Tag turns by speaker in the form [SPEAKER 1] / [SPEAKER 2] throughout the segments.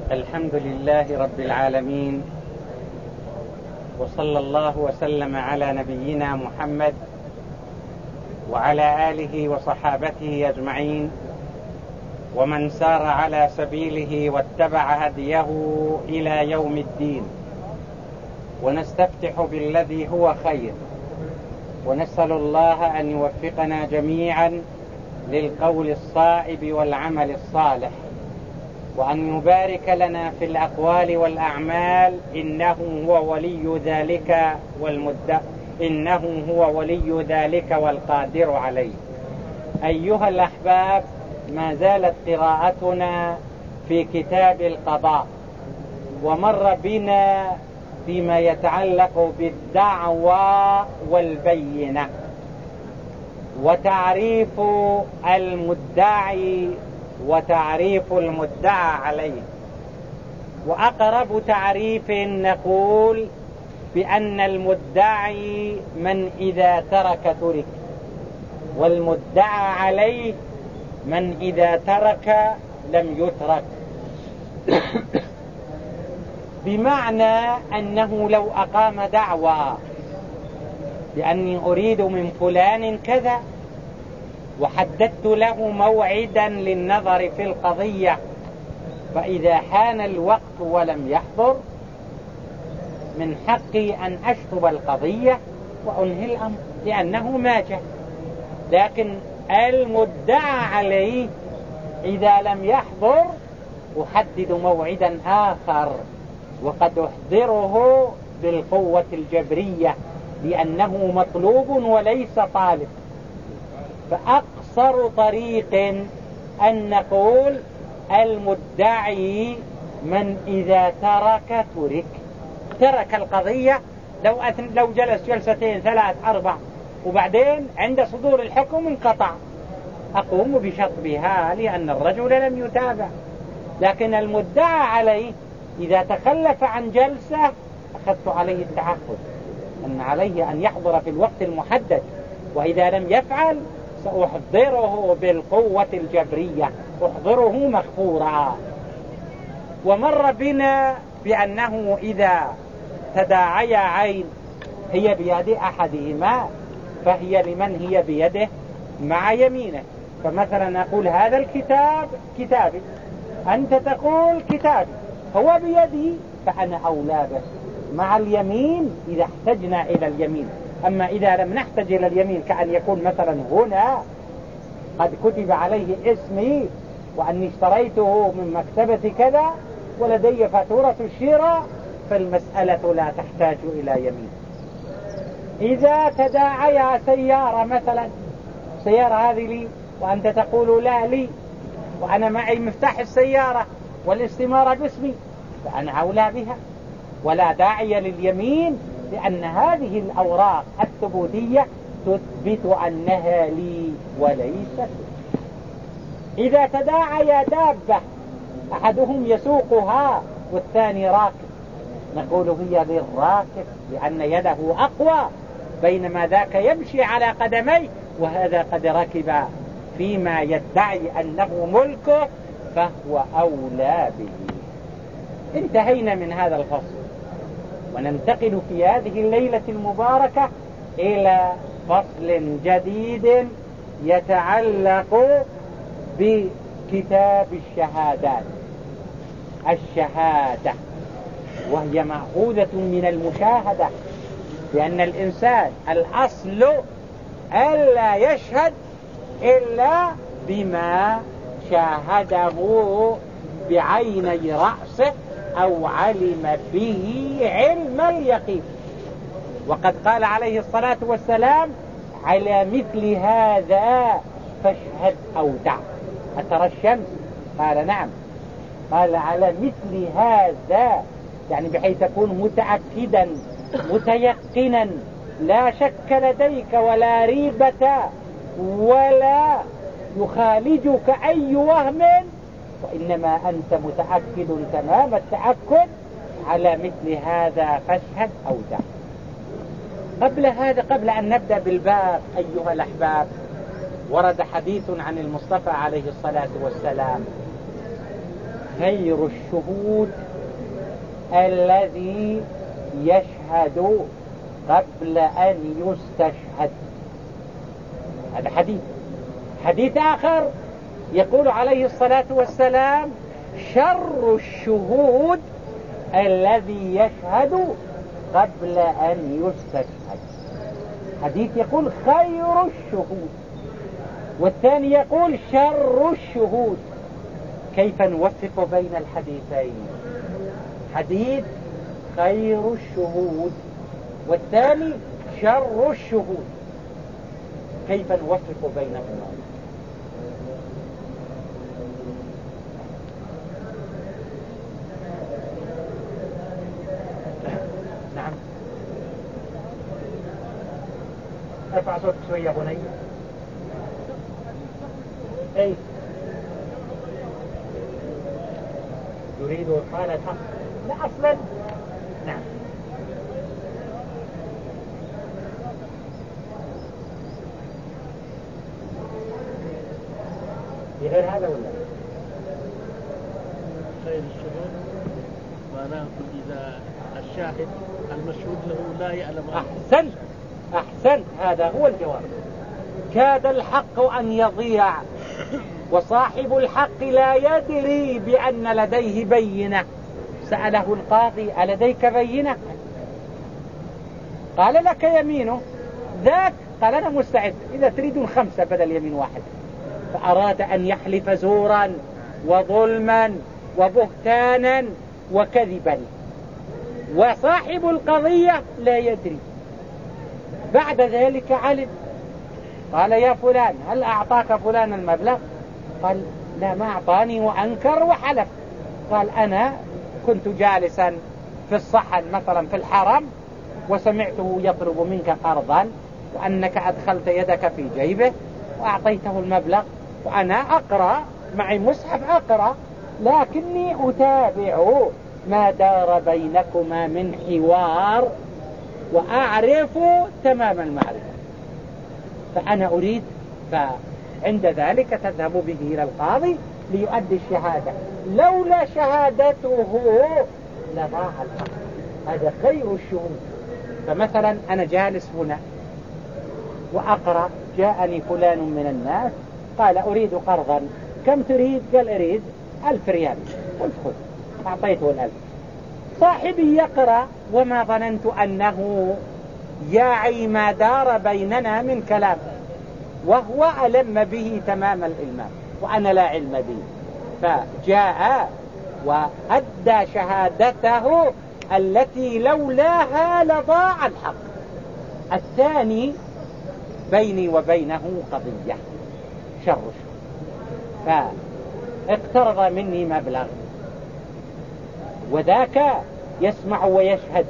[SPEAKER 1] الحمد لله رب العالمين، وصلى الله وسلم على نبينا محمد وعلى آله وصحابته أجمعين، ومن سار على سبيله واتبع هديه إلى يوم الدين. ونستفتح بالذي هو خير، ونسأل الله أن يوفقنا جميعا للقول الصائب والعمل الصالح، وأن يبارك لنا في الأقوال والأعمال، إنه هو ولي ذلك والقادر عليه. أيها الأحباب، ما زالت قراءتنا في كتاب القضاء، ومر بنا فيما يتعلق بالدعوى والبينة، وتعريف المدعي وتعريف المدعى عليه. وأقرب تعريف نقول بأن المدعي من إذا ترك، والمدعى عليه من إذا ترك لم يترك. بمعنى أنه لو أقام دعوى بأني أريد من فلان كذا، وحددت له موعدا للنظر في القضية، فإذا حان الوقت ولم يحضر، من حقي أن أشطب القضية وأنهي الأمر لأنه ما جاء. لكن المدعى عليه إذا لم يحضر أحدد موعدا آخر، وقد أحضره بالقوة الجبرية لأنه مطلوب وليس طالب. فأقصر طريق أن نقول المدعي من إذا ترك القضية، لو جلس جلستين 3 4 وبعدين عند صدور الحكم انقطع، أقوم بشطبها لأن الرجل لم يتابع. لكن المدعى عليه إذا تخلف عن جلسة أخذت عليه التعهد أن عليه أن يحضر في الوقت المحدد، وإذا لم يفعل سأحضره بالقوة الجبرية، أحضره مغفورا. ومر بنا بأنه إذا تداعي عين هي بيد أحدهما فهي لمن هي بيده مع يمينه. فمثلا أقول هذا الكتاب كتابي، أنت تقول كتابي هو بيدي، فأنا أولى به مع اليمين إذا احتجنا إلى اليمين. أما إذا لم نحتج إلى اليمين، كأن يكون مثلا هنا قد كتب عليه اسمي وأني اشتريته من مكتبة كذا ولدي فاتورة الشراء، فالمسألة لا تحتاج إلى يمين. إذا تداعيا سيارة مثلا، سيارة هذه لي وأنت تقول لا لي، وأنا معي مفتاح السيارة والاستمارة باسمي، فأنا أولى بها ولا داعي لليمين، لأن هذه الأوراق الثبوتية تثبت أنها لي وليست. إذا تداعي دابة أحدهم يسوقها والثاني راكب، نقول هي للراكب لأن يده أقوى، بينما ذاك يمشي على قدميه وهذا قد ركب فيما يدعي أنه ملكه، فهو أولى به. انتهينا من هذا الفصل، وننتقل في هذه الليلة المباركة إلى فصل جديد يتعلق بكتاب الشهادات. الشهادة وهي مأخوذة من المشاهدة، لأن الإنسان الأصل ألا يشهد إلا بما شاهده بعيني رأسه أو علم به علم اليقين. وقد قال عليه الصلاة والسلام: على مثل هذا فاشهد أو دع. أترى الشمس؟ قال نعم. قال على مثل هذا، يعني بحيث تكون متأكدا متيقنا، لا شك لديك ولا ريبة ولا يخالجك أي وهم، وإنما أنت متأكد تمام التأكد. على مثل هذا فاشهد أو دع. قبل أن نبدأ بالباب أيها الأحباب، ورد حديث عن المصطفى عليه الصلاة والسلام خير الشهود الذي يشهد قبل أن يستشهد. هذا حديث آخر يقول عليه الصلاة والسلام شر الشهود الذي يشهد قبل أن يستشهد. حديث يقول خير الشهود، والثاني يقول شر الشهود. كيف نوفق بين الحديثين؟ حديث خير الشهود والثاني شر الشهود، كيف نوفق بينهما؟ نعم، ارفع صوتك شوية يا بني. اي يريد إقالة الحق، لا أصلا. نعم، بغير هذا ولا
[SPEAKER 2] خير الشهود معناه إذا الشاهد المشهود له لا يعلم.
[SPEAKER 1] أحسنت، هذا هو الجواب. كاد الحق أن يضيع وصاحب الحق لا يدري بأن لديه بينة. سأله القاضي ألديك بينة؟ قال لك يمينه ذاك. قال أنا مستعد، إذا تريدون 5 بدل يمين واحد. فأراد أن يحلف زورا وظلما وبهتانا وكذبا، وصاحب القضية لا يدري. بعد ذلك علم، قال يا فلان هل أعطاك فلان المبلغ؟ قال لا ما أعطاني، وأنكر وحلف. قال أنا كنت جالسا في الصحن مثلا في الحرم وسمعته يطلب منك قرضا، وأنك أدخلت يدك في جيبه وأعطيته المبلغ، وأنا أقرأ معي مصحف أقرأ، لكني أتابع ما دار بينكما من حوار وأعرف تمام المعرفة، فأنا أريد. فعند ذلك تذهب به إلى القاضي ليؤدي الشهادة. لولا شهادته لضاع الحق. هذا خير الشهود. فمثلا أنا جالس هنا وأقرأ، جاءني فلان من الناس قال أريد قرضا، كم تريد؟ قال أريد 1000 ريال. قلت خذ، أعطيته 1000. صاحبي يقرأ وما ظننت أنه يعي ما دار بيننا من كلام، وهو ألم به تمام الإلمام وأنا لا علم به، فجاء وأدى شهادته التي لولاها لضاع الحق. الثاني بيني وبينه قضية شر، فاقترض مني مبلغ، وذاك يسمع ويشهد،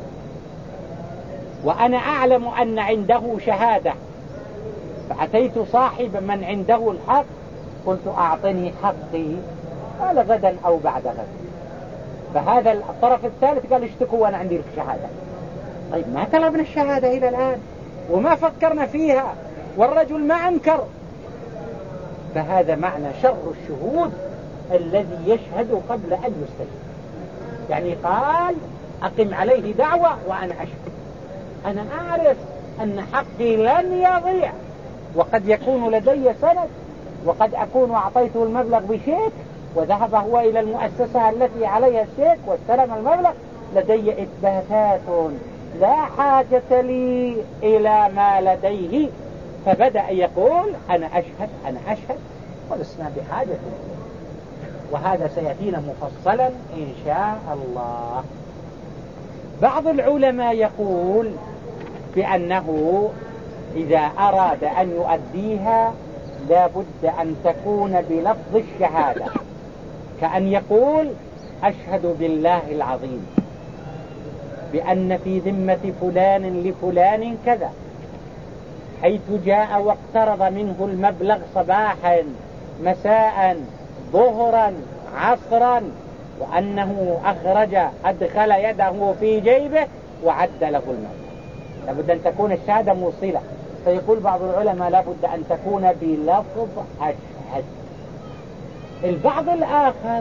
[SPEAKER 1] وأنا أعلم أن عنده شهادة، فأتيت صاحب من عنده الحق قلت أعطني حقي، قال غدا أو بعد غد. فهذا الطرف الثالث قال اشتكوا وأنا عندي الشهادة. طيب ما طلبنا الشهادة إلى الآن وما فكرنا فيها والرجل ما أنكر. فهذا معنى شر الشهود الذي يشهد قبل أن يستشهد. يعني قال أقم عليه دعوة وأنا أشهد، أنا أعرف أن حقي لن يضيع، وقد يكون لدي سند، وقد أكون أعطيته المبلغ بشيك وذهب هو إلى المؤسسة التي عليها الشيك واستلم المبلغ، لدي إثباتات لا حاجة لي إلى ما لديه. فبدأ يقول أنا أشهد ولسنا بحاجة، وهذا سيأتينا مفصلا إن شاء الله. بعض العلماء يقول بأنه إذا أراد أن يؤديها لا بد أن تكون بلفظ الشهادة، كأن يقول أشهد بالله العظيم بأن في ذمة فلان لفلان كذا، حيث جاء واقترض منه المبلغ صباحا مساء ظهرا عصرا، وأنه أدخل يده في جيبه وعد له المبلغ. لابد أن تكون الشهادة موصلة. فيقول بعض العلماء لابد أن تكون بلفظ أشهد. البعض الآخر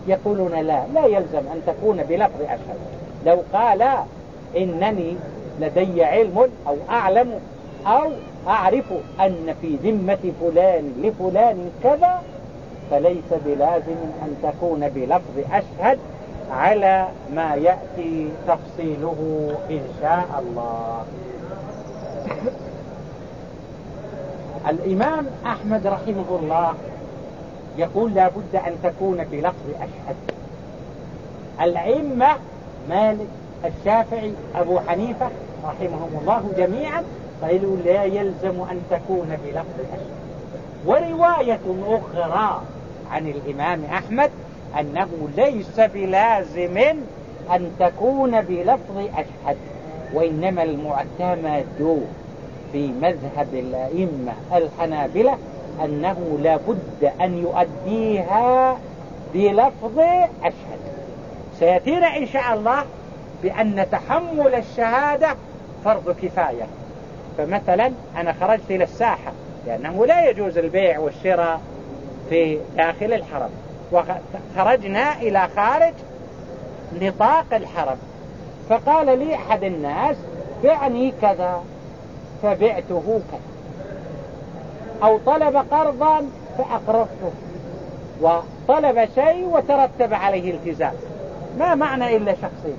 [SPEAKER 1] يقولون لا يلزم أن تكون بلفظ أشهد. لو قال إنني لدي علم أو أعلم أو أعرف أن في ذمة فلان لفلان كذا، فليس بلازم أن تكون بلفظ أشهد على ما يأتي تفصيله إن شاء الله. الإمام أحمد رحمه الله يقول لا بد أن تكون بلفظ أشهد. الأئمة مالك الشافعي أبو حنيفة رحمهم الله جميعا قالوا لا يلزم أن تكون بلفظ أشهد. ورواية أخرى عن الإمام أحمد أنه ليس بلازم أن تكون بلفظ أشهد، وإنما المعتمد في مذهب الأئمة الحنابلة أنه لا بد أن يؤديها بلفظ أشهد. سيأتينا إن شاء الله بأن تحمل الشهادة فرض كفاية. فمثلا أنا خرجت إلى الساحة لأنه لا يجوز البيع والشراء في داخل الحرم، وخرجنا إلى خارج نطاق الحرم، فقال لي أحد الناس بعني كذا فبعته كذا، أو طلب قرضا فأقرضته، وطلب شيء وترتب عليه التزام، ما معنى إلا شخصين.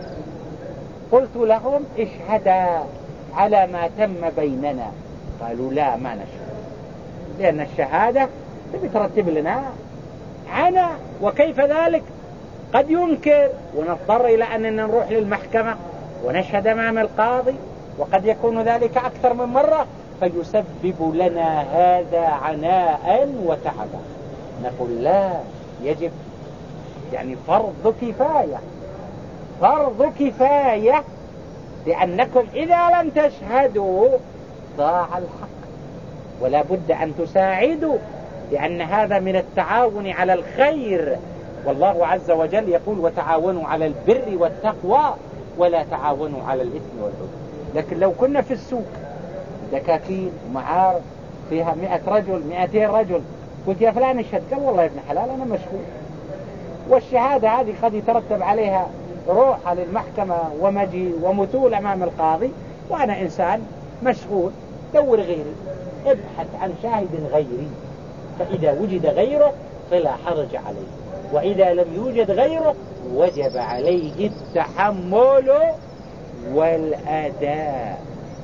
[SPEAKER 1] قلت لهم اشهدا على ما تم بيننا. قالوا لا ما نشهد، لأن الشهادة بترتب لنا عنا، وكيف ذلك؟ قد ينكر ونضطر إلى أننا نروح للمحكمة ونشهد أمام القاضي، وقد يكون ذلك أكثر من مرة، فيسبب لنا هذا عناء وتعبا. نقول لا، يجب يعني فرض كفاية، فرض كفاية، لأنكم إذا لم تشهدوا ضاع الحق، ولا بد أن تساعدوا، لأن هذا من التعاون على الخير. والله عز وجل يقول وتعاونوا على البر والتقوى ولا تعاونوا على الإثم والعدوان. لكن لو كنا في السوق دكاكين ومعارض فيها 100 رجل 200 رجل، قلت يا فلان اشهد، قال والله يا ابن حلال أنا مشغول، والشهادة هذه قد يترتب عليها روحة للمحكمة ومجي ومثول أمام القاضي، وأنا إنسان مشغول، دور غيري، ابحث عن شاهد غيري، فإذا وجد غيره فلا حرج عليه، وإذا لم يوجد غيره وجب عليه التحمل والأداء.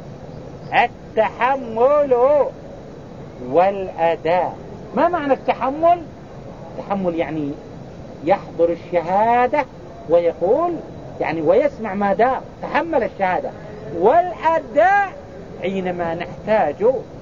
[SPEAKER 1] التحمل والأداء. ما معنى التحمل؟ التحمل يعني يحضر الشهادة ويقول يعني ويسمع ما دار، تحمل الشهادة. والأداء حينما نحتاج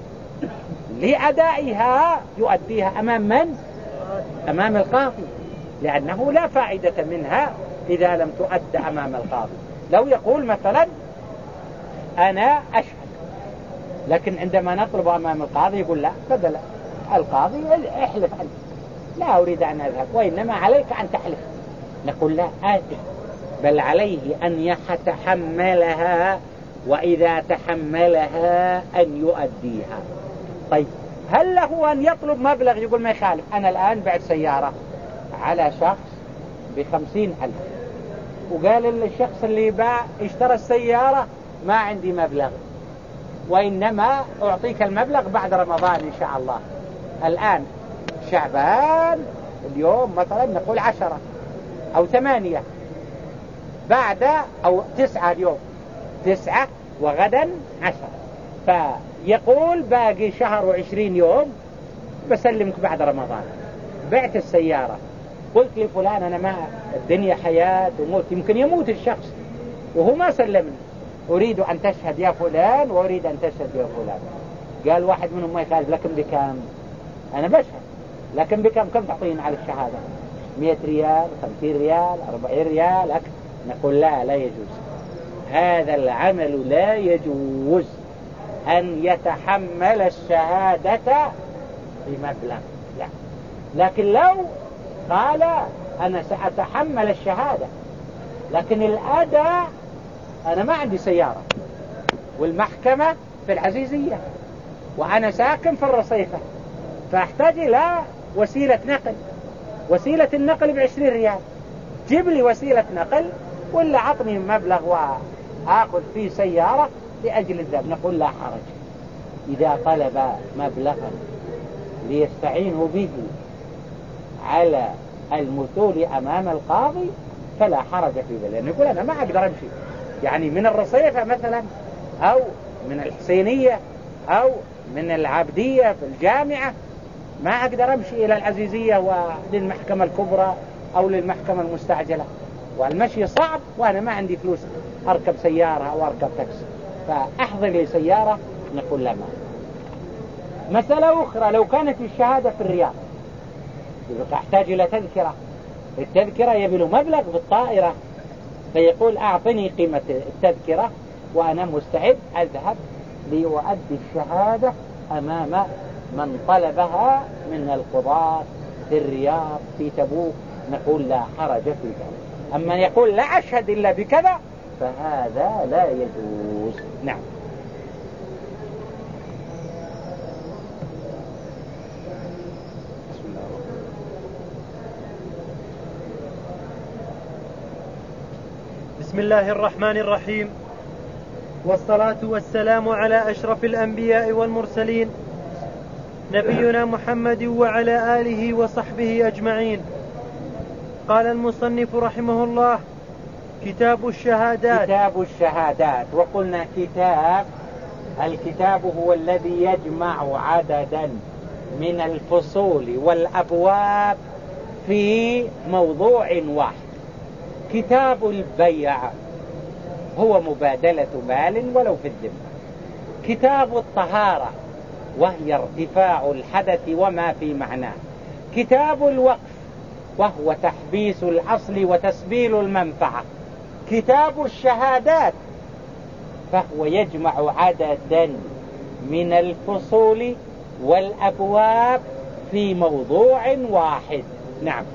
[SPEAKER 1] لأدائها يؤديها أمام من؟ أمام القاضي، لأنه لا فائدة منها إذا لم تؤد أمام القاضي. لو يقول مثلا أنا أشهد، لكن عندما نطلب أمام القاضي يقول لا، بدل القاضي احلف أنت، لا أريد أن أذهب، وإنما عليك أن تحلف. نقول لا آتي، بل عليه أن يتحملها، وإذا تحملها أن يؤديها. طيب هل له أن يطلب مبلغ؟ يقول ما يخالف، أنا الآن بعت سيارة على شخص ب50,000، وقال الشخص اللي باع اشترى السيارة ما عندي مبلغ، وإنما أعطيك المبلغ بعد رمضان إن شاء الله. الآن شعبان اليوم مثلا نقول 10 أو 8، بعد أو 9 اليوم 9 وغدا 10، فيقول باقي شهر و20 يوم بسلمك بعد رمضان. بعت السيارة، قلت لفلان أنا ما الدنيا حياة وموت، يمكن يموت الشخص وهو ما سلمني، أريد أن تشهد يا فلان وأريد أن تشهد يا فلان. قال واحد منهم ما يخالف، لكن بكم؟ أنا بشهد، لكن بكم؟ كم تعطيني على الشهادة؟ 100 ريال 50 ريال 40 ريال أكثر. نقول لا يجوز هذا العمل، لا يجوز أن يتحمل الشهادة بمبلغ، لا. لكن لو قال أنا سأتحمل الشهادة لكن الأداء أنا ما عندي سيارة، والمحكمة في العزيزية، وأنا ساكن في الرصيفة، فأحتاج إلى وسيلة نقل، وسيلة النقل ب20 ريال، جيب لي وسيلة نقل ولا عطني مبلغ وآخذ فيه سيارة لأجل الذهاب. نقول لا حرج. إذا طلب مبلغا ليستعينوا به على المثول أمام القاضي فلا حرج في ذلك، لأنه يقول أنا ما أقدر أمشي يعني من الرصيفة مثلا أو من الحسينية أو من العبدية في الجامعة، ما أقدر أمشي إلى العزيزية وللمحكمة الكبرى أو للمحكمة المستعجلة، والمشي صعب وأنا ما عندي فلوس أركب سيارة أو أركب تاكسي، فأحضر لي سيارة. نقول لا. مسألة أخرى، لو كانت الشهادة في الرياض يبقى أحتاج إلى تذكرة، التذكرة يبلغ مبلغ بالطائرة، فيقول أعطني قيمة التذكرة وأنا مستعد أذهب لأؤدي الشهادة أمام من طلبها من القضاة في الرياض في تبوك. نقول لا حرج في ذلك. أما يقول لا أشهد إلا بكذا فهذا لا يجوز. نعم.
[SPEAKER 3] بسم الله الرحمن الرحيم، والصلاة والسلام على أشرف الأنبياء والمرسلين نبينا محمد وعلى آله وصحبه أجمعين. قال المصنف رحمه الله: كتاب الشهادات.
[SPEAKER 1] كتاب الشهادات. وقلنا الكتاب هو الذي يجمع عددا من الفصول والأبواب في موضوع واحد. كتاب البيع هو مبادلة مال ولو في الذمة. كتاب الطهارة وهي ارتفاع الحدث وما في معناه. كتاب الوقف وهو تحبيس الأصل وتسبيل المنفعة. كتاب الشهادات فهو يجمع عددا من الفصول والأبواب في موضوع واحد. نعم.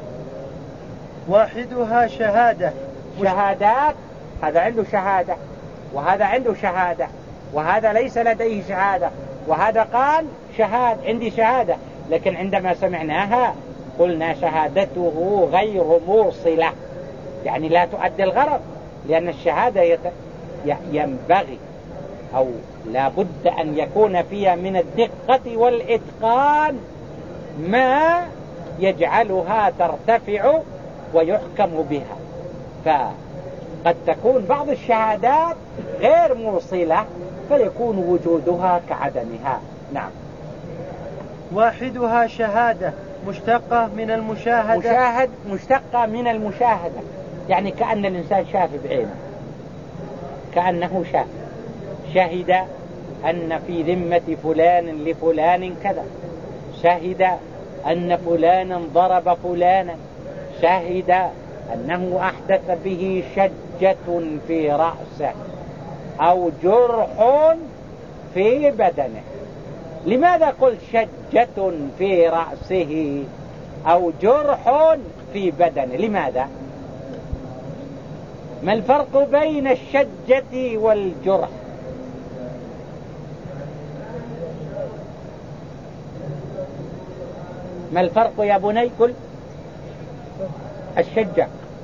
[SPEAKER 3] واحدها شهادة.
[SPEAKER 1] شهادات، هذا عنده شهادة وهذا عنده شهادة وهذا ليس لديه شهادة وهذا قال عندي شهادة، لكن عندما سمعناها قلنا شهادته غير موصلة، يعني لا تؤدي الغرض، لأن الشهادة ينبغي أو لا بد أن يكون فيها من الدقة والإتقان ما يجعلها ترتفع ويحكم بها. فقد تكون بعض الشهادات غير موصلة فيكون وجودها كعدمها. نعم.
[SPEAKER 3] واحدها شهادة مشتقة من المشاهدة.
[SPEAKER 1] مشتقة من المشاهدة، يعني كأن الإنسان شاف بعينه، كأنه شهد أن في ذمة فلان لفلان كذا، شهد أن فلانا ضرب فلانا، شهد أنه أحدث به شجة في رأسه أو جرح في بدنه. لماذا قلت شجة في رأسه أو جرح في بدنه؟ لماذا؟ ما الفرق بين الشجة والجرح؟ ما الفرق يا بني؟ قل. الشجة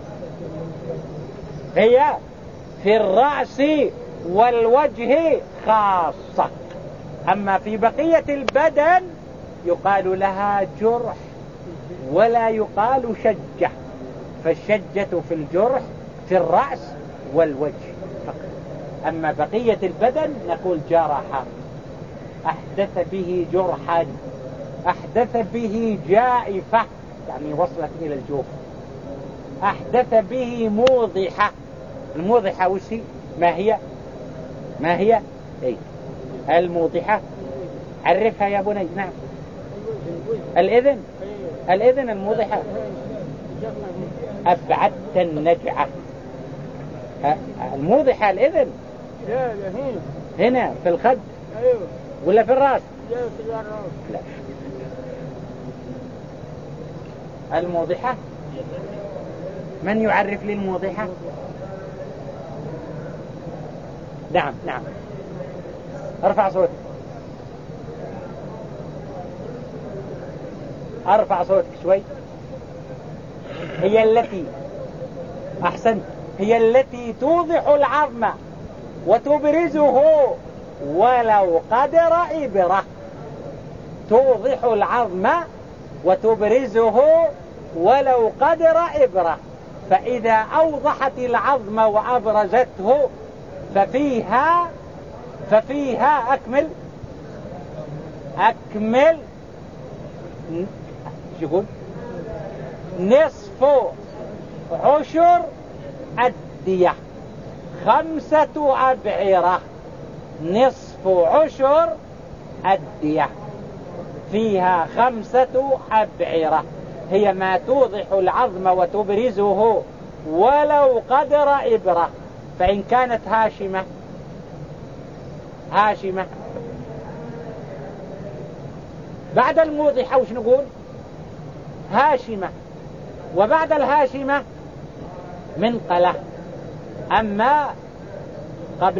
[SPEAKER 1] هي في الرأس والوجه خاصة، أما في بقية البدن يقال لها جرح ولا يقال شجة. فالشجة في الجرح في الرأس والوجه فقط، أما بقية البدن نقول جرح، أحدث به جرحا، أحدث به جائفة يعني وصلت إلى الجوف، أحدث به موضحة. الموضحة وشي ما هي إيه الموضحة؟ عرفها يا بني. نعم. الإذن الموضحة. أبعدت النجعة. الموضحة الإذن هنا في الخد ولا في الرأس؟ لا. الموضحة من يعرف لي الموضحة؟ نعم. ارفع صوتك، ارفع صوتك شوي. هي التي أحسنت هي التي توضح العظم وتبرزه ولو قدر إبرة. توضح العظم وتبرزه ولو قدر إبرة. فإذا أوضحت العظم وأبرزته ففيها أكمل يقول نصف عشر الدية 5 أبعرة. نصف عشر الدية فيها 5 أبعرة، هي ما توضح العظم وتبرزه ولو قدر إبرة. فإن كانت هاشمة بعد الموضحة وش نقول؟ هاشمة، وبعد الهاشمة منقلة. أما قبل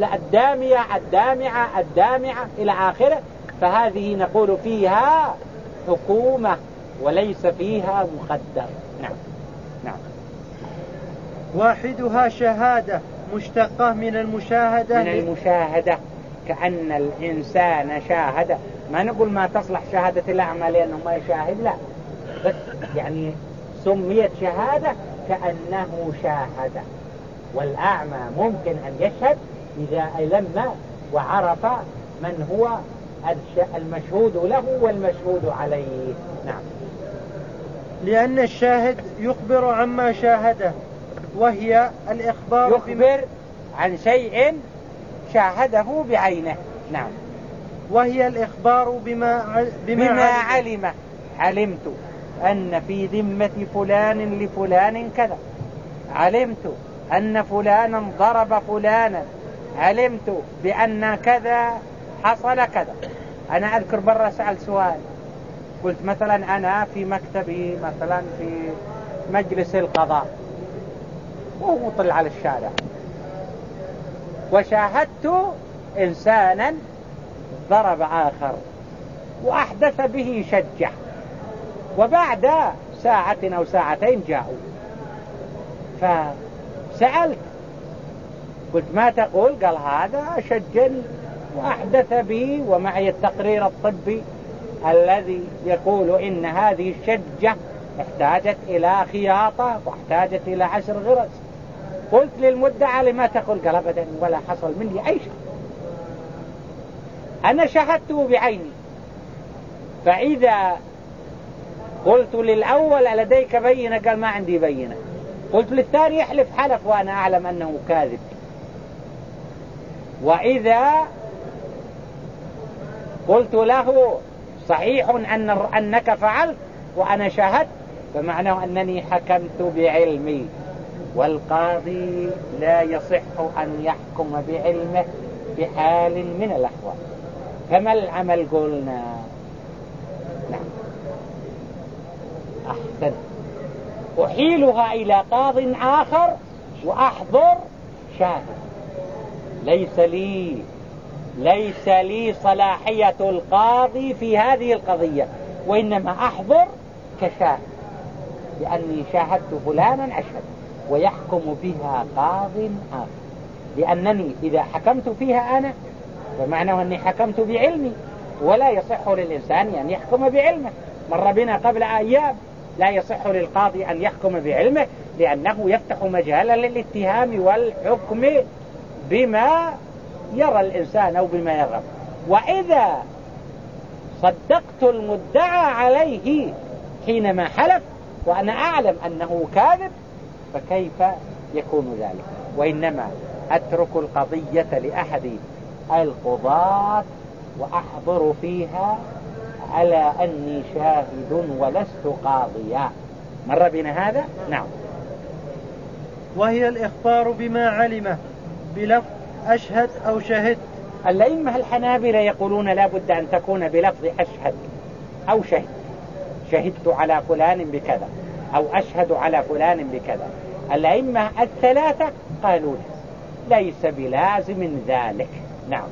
[SPEAKER 1] الدامعة إلى آخره فهذه نقول فيها حكومة وليس فيها مقدر. نعم.
[SPEAKER 3] واحدها شهادة مشتقة من المشاهدة.
[SPEAKER 1] كأن الإنسان شاهد. ما نقول ما تصلح شهادة الأعمى لأنه ما يشاهد، لا، بس يعني سميت شهادة كأنه شاهد. والأعمى ممكن أن يشهد إذا لما وعرف من هو المشهود له والمشهود عليه. نعم.
[SPEAKER 3] لأن الشاهد يخبر عما شاهده، وهي الإخبار
[SPEAKER 1] يخبر عن شيء شاهده بعينه. نعم.
[SPEAKER 3] وهي الإخبار بما
[SPEAKER 1] علم. علمت أن في ذمة فلان لفلان كذا، علمت أن فلانا ضرب فلانا، علمت بأن كذا حصل كذا. أنا أذكر برا سأل سؤال، قلت مثلا أنا في مكتبي مثلا في مجلس القضاء ومطل على الشارع، وشاهدت إنسانا ضرب آخر وأحدث به شجة، وبعد ساعة أو ساعتين جاءوا، فسألت قلت ما تقول؟ قال هذا شجني وأحدث به ومعي التقرير الطبي الذي يقول إن هذه الشجة احتاجت إلى خياطة واحتاجت إلى 10 غرز. قلت للمدعى لما تقول؟ قال أبدا ولا حصل مني أي شيء، أنا شاهدته بعيني. فإذا قلت للأول لديك بينة؟ قال ما عندي بينة. قلت للثاني يحلف حلف وأنا أعلم أنه كاذب. وإذا قلت له صحيح أنك فعلت وأنا شاهدت، فمعناه أنني حكمت بعلمي، والقاضي لا يصح أن يحكم بعلمه بحال من الأحوال. فما العمل؟ قلنا نعم. أحسن. أحيلها إلى قاض آخر وأحضر شاهد. ليس لي صلاحية القاضي في هذه القضية، وإنما أحضر كشاهد لأني شاهدت فلانا أشهد، ويحكم بها قاض آخر. لأنني إذا حكمت فيها أنا فمعناه أني حكمت بعلمي، ولا يصح للإنسان أن يحكم بعلمه. مر بنا قبل أيام لا يصح للقاضي أن يحكم بعلمه لأنه يفتح مجالا للاتهام والحكم بما يرى الإنسان أو بما يرغب. وإذا صدقت المدعى عليه حينما حلف وأنا أعلم أنه كاذب فكيف يكون ذلك؟ وإنما أترك القضية لأحد القضاة وأحضر فيها على أني شاهد ولست قاضيا. مر بنا هذا؟ نعم.
[SPEAKER 3] وهي الإخبار بما علمه بلفظ أشهد أو شهد.
[SPEAKER 1] الأئمة الحنابلة يقولون لا بد أن تكون بلفظ أشهد أو شهد. شهدت على فلان بكذا أو أشهد على فلان بكذا. الأئمة الثلاثة قالوا ليس بلازم ذلك. نعم.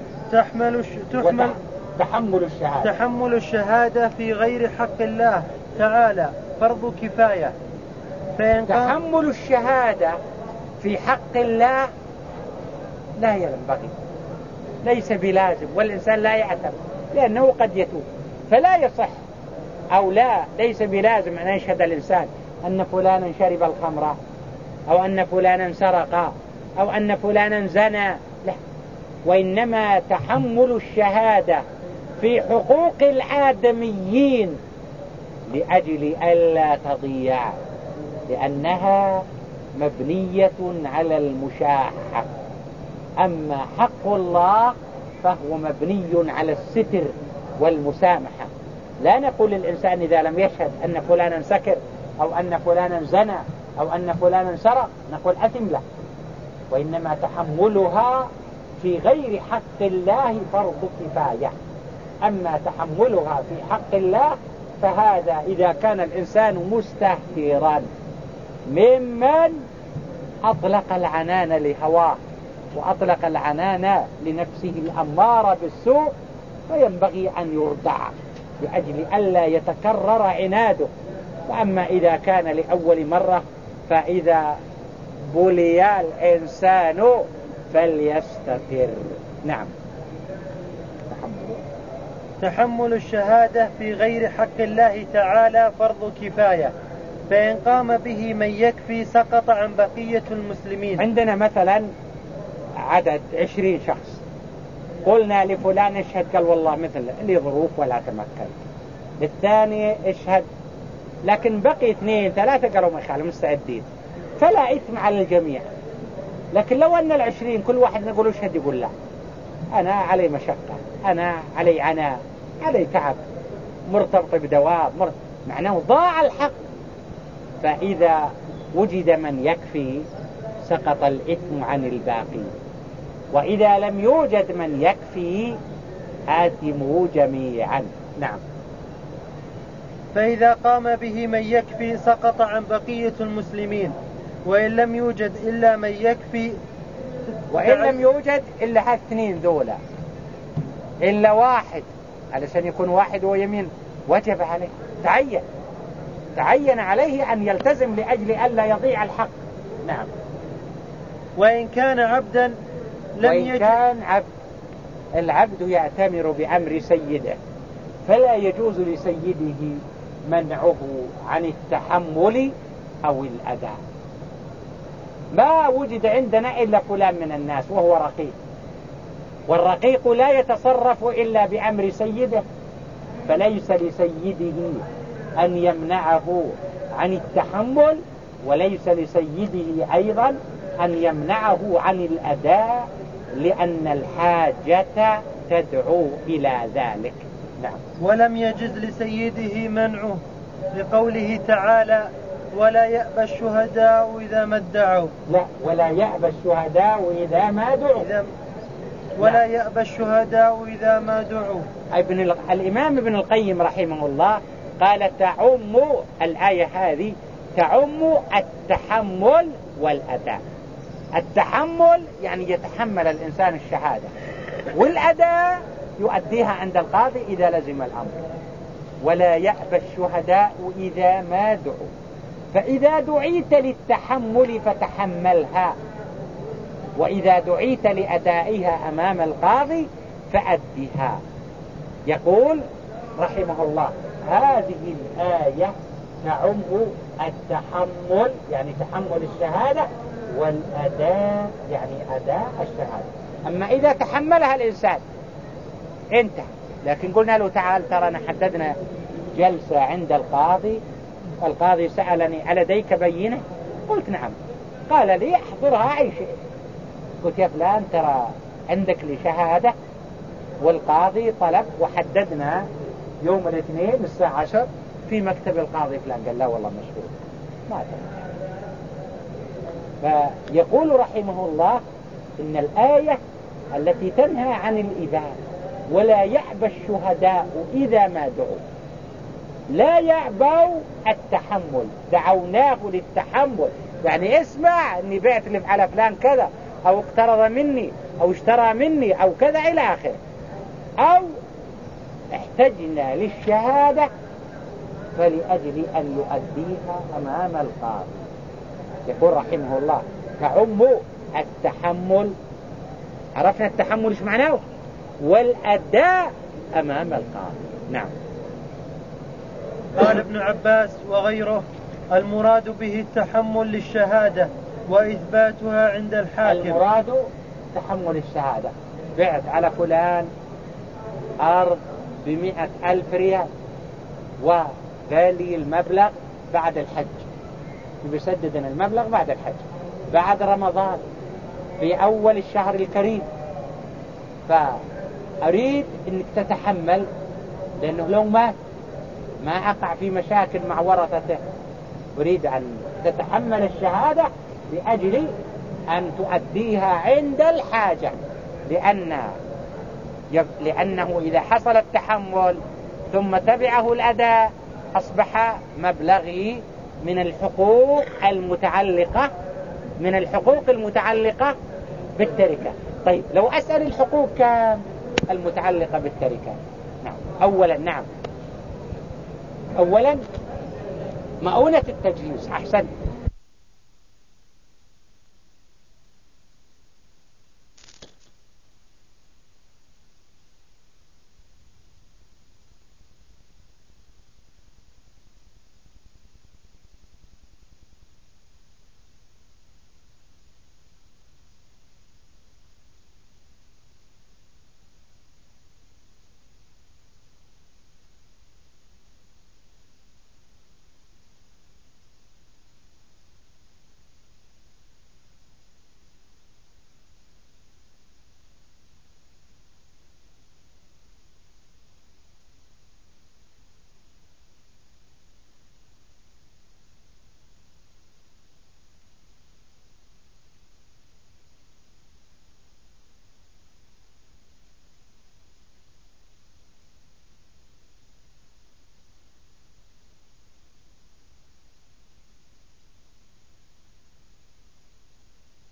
[SPEAKER 3] تحمل الشهادة في غير حق الله تعالى فرض كفاية.
[SPEAKER 1] تحمل الشهادة في حق الله لا ينبغي، ليس بلازم، والإنسان لا يعتم لأنه قد يتوب، فلا يصح أو ليس بلازم أن يشهد الإنسان أن فلانا شرب الخمر أو أن فلانا سرق أو أن فلانا زنى، لا، وإنما تحمل الشهادة في حقوق الآدميين لأجل ألا تضيع، لأنها مبنية على المشاحة. أما حق الله فهو مبني على الستر والمسامحة. لا نقول للإنسان إذا لم يشهد أن فلانا سكر أو أن فلانا زنى أو أن فلانا سرق نقول أثم له، وإنما تحملها في غير حق الله فرض كفاية. أما تحملها في حق الله فهذا إذا كان الإنسان مستهترا ممن أطلق العنان لهواه وأطلق العنان لنفسه الأمارة بالسوء، فينبغي أن يردع لأجل ألا يتكرر عناده. وأما إذا كان لأول مرة فإذا بلي الإنسان فليستتر. نعم.
[SPEAKER 3] تحمل الشهادة في غير حق الله تعالى فرض كفاية، فإن قام به من يكفي سقط عن بقية المسلمين.
[SPEAKER 1] عندنا مثلا عدد 20 شخص، قلنا لفلان اشهد، قال والله مثل لي ظروف ولا تمكن، للثاني اشهد، لكن بقي 2 3 قالوا ما يخالف مستعدين، فلا إثم على الجميع. لكن لو أن 20 كل واحد نقول اشهد يقول لا، أنا علي مشقة، أنا علي عناء، علي تعب، مرتبط بدواب، معناه ضاع الحق. فإذا وجد من يكفي سقط الإثم عن الباقي، وإذا لم يوجد من يكفي آثموا جميعا. نعم.
[SPEAKER 3] فإذا قام به من يكفي سقط عن بقية المسلمين، وإن لم يوجد إلا من يكفي،
[SPEAKER 1] وإن لم يوجد إلا هالثنين ذولا إلا واحد، علشان يكون واحد ويمين وجب عليه، تعين عليه أن يلتزم لأجل ألا يضيع الحق. نعم.
[SPEAKER 3] وإن كان عبدا لم يجد،
[SPEAKER 1] كان العبد يأتمر بأمر سيده، فلا يجوز لسيده منعه عن التحمل أو الأداء. ما وجد عندنا إلا فلان من الناس وهو رقيق، والرقيق لا يتصرف إلا بأمر سيده، فليس لسيده أن يمنعه عن التحمل، وليس لسيده أيضا أن يمنعه عن الأداء، لأن الحاجة تدعو إلى ذلك. نعم.
[SPEAKER 3] ولم يجز لسيده منعه لقوله تعالى ولا يأبى الشهداء إذا ما ادعوا.
[SPEAKER 1] لا، ولا يأبى الشهداء إذا ما دعوا.
[SPEAKER 3] ولا يأبى الشهداء إذا ما دعوا.
[SPEAKER 1] الإمام ابن القيم رحمه الله قال تعم الآية هذه تعم التحمل والأداء. التحمل يعني يتحمل الإنسان الشهادة، والأداء يؤديها عند القاضي إذا لزم الأمر. ولا يأبى الشهداء إذا ما دعوا، فإذا دعيت للتحمل فتحملها، وإذا دعيت لأدائها أمام القاضي فأدها. يقول رحمه الله هذه الآية تعم التحمل يعني تحمل الشهادة، والأداء يعني أداء الشهادة. أما إذا تحملها الإنسان انت، لكن قلنا له تعال ترى حددنا جلسة عند القاضي، القاضي سألني ألديك بينة؟ قلت نعم. قال لي احضرها أي شيء. قلت يا فلان ترى عندك لي شهادة، والقاضي طلب وحددنا يوم الاثنين الساعة 10 في مكتب القاضي فلان. قال لا والله مشغول ما تنفع. فيقول رحمه الله إن الآية التي تنهى عن الإباء ولا يأبى الشهداء إذا ما دعوا، لا يأبوا التحمل، دعوناه للتحمل، يعني اسمع اني بعت لي على فلان كذا، او اقترض مني او اشترى مني او كذا الى اخره، او احتجنا للشهادة فلأجل أن يؤديها أمام القاضي. يقول رحمه الله تعم التحمل، عرفنا التحمل ايش معناه، والأداء أمام القاضي. نعم.
[SPEAKER 3] قال ابن عباس وغيره المراد به التحمل للشهادة وإثباتها عند الحاكم.
[SPEAKER 1] المراد تحمل الشهادة، بعت على فلان أرض ب100,000 ريال وقال لي المبلغ بعد الحج، بيسددنا المبلغ بعد الحج بعد رمضان في أول الشهر الكريم، فأريد أنك تتحمل، لأنه لو ما أقع في مشاكل مع ورثته، أريد أن تتحمل الشهادة لأجل أن تؤديها عند الحاجة، لأنه إذا حصل التحمل ثم تبعه الأداء أصبح مبلغي من الحقوق المتعلقة بالتركة. طيب لو أسأل الحقوق كم المتعلقة بالتركة؟ نعم. أولا مؤونة التجهيز، أحسن،